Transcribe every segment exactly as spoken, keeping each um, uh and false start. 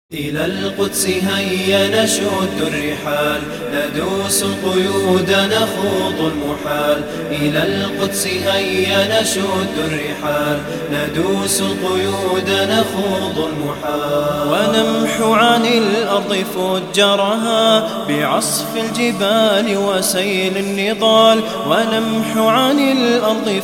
إلى القدس هيا نشد الرحال، ندوس القيود نخوض المحال. إلى القدس هيا نشد الرحال، ندوس القيود نخوض المحال. ونمحو عن الأرض فجرها بعصف الجبال وسيل النضال. ونمحو عن الأرض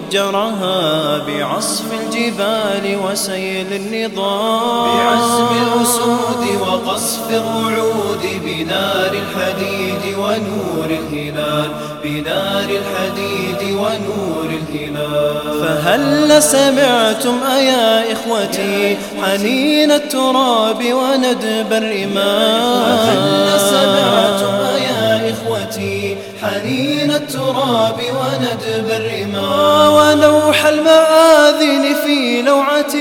فجرها بعصف الجبال وسيل النضال. بعزم الأسود وقصف الرعود، بنار الحديد ونور الهلال، بنار الحديد ونور الهلال. فهل سمعتم أيا إخوتي حنين التراب وندب الرمال؟ فهل سمعتم أيا إخوتي حنين التراب وندب الرمال؟ ولوح المآذن في لوعة،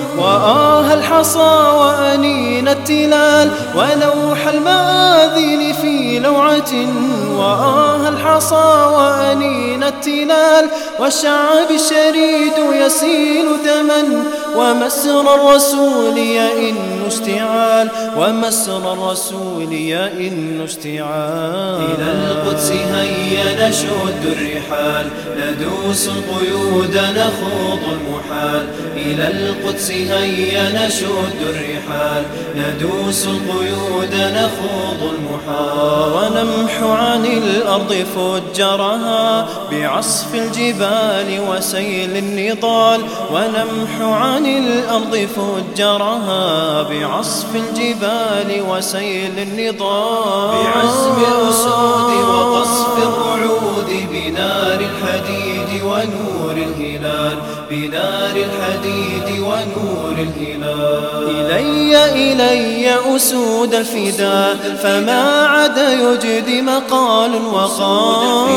وآه الحصى وأنين التلال. ولوح المآذن في لوعة، وآه الحصى وأنين التلال. والشعب الشريد يسيل دما، ومسر الرسول يئن اشتعال، ومسر الرسول يئن اشتعال. إلى القدس هيا نشد الرحال، ندوس القيود نخوض المحال. إلى القدس هيا نشد الرحال، ندوس القيود نخوض المحال. ونمحو عن الأرض فجرها بعصف الجبال وسيل النضال. ونمحو عن الأرض فجرها بعصف الجبال وسيل النضال. بعزم الأسود وقصف الرعود، بنار الحديد ونور الهلال، بنار الحديد ونور الهلال. إلي إلي أسود الفداء، فما عاد يجدي مقال وقال.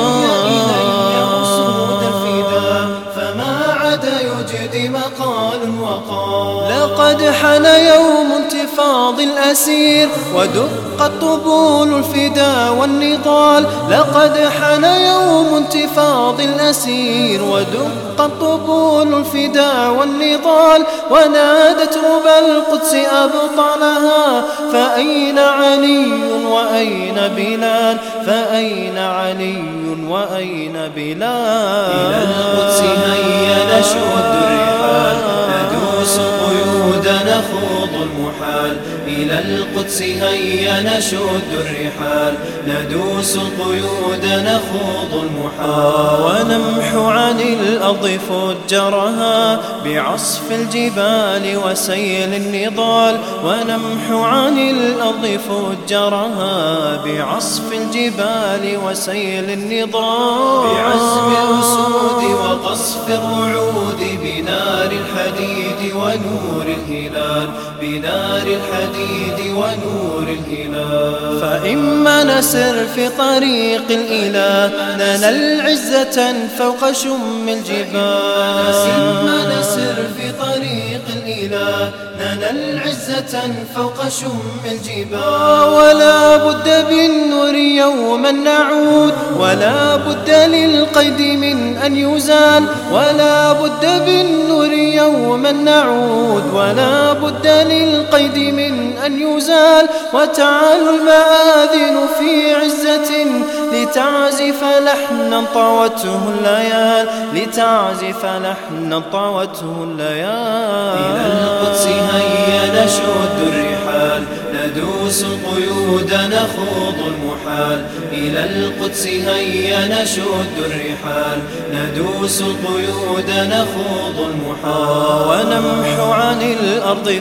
لقد حان يوم انتفاض الأسير، ودقت طبول الفداء والنضال. لقد حان يوم انتفاض الأسير، ودقت طبول الفداء والنضال. ونادت ربى القدس أبطالها، فأين علي وأين بلال؟ فأين علي وأين بلال؟ إلى القدس هيا نشد الرحال، ندوس القيود نخوض المحال. إلى القدس هيا نشد الرحال، ندوس القيود نخوض المحال. ونمحو عن الأرض فجرها بعصف الجبال وسيل النضال. ونمحو عن الأرض فجرها بعصف الجبال وسيل النضال. بعزم الأسود وقصف الرعود، بنار الحديد ونور الهلال، بنار الحديد ونور الهلال. فإما نسر في طريق الإله، ننال عزة فوق شم الجبال. إما نسر في طريق الإله، ننال عزة فوق شم الجبال. ولا بد بالنور يوما نعود، ولا بد للقيد من أن يزال. ولا بد بالنور يوما نعود، ولا بد للقيد من أن يزال. وتعالوا المآذن في عزة، لتعزف لحنا طوته الليال، لتعزف لحنا طوته الليال. إلى القدس هيا نشد الرحال، ندوس القيود نخوض المحال. إلى القدس هيا نشد الرحال، ندوس القيود نخوض المحال. ونمحو عن الأرض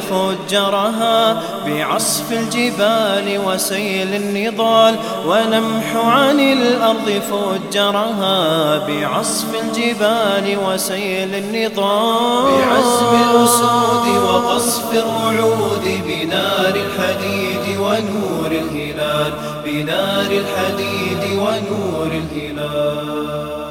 فجرها بعصف الجبال وسيل النضال. ونمحو عن الأرض فجرها بعصف الجبال وسيل النضال. بعزم الأسود وقصف الرعود، بنار الحديد ونور الهلال، بنار الحديد ونور الهلال.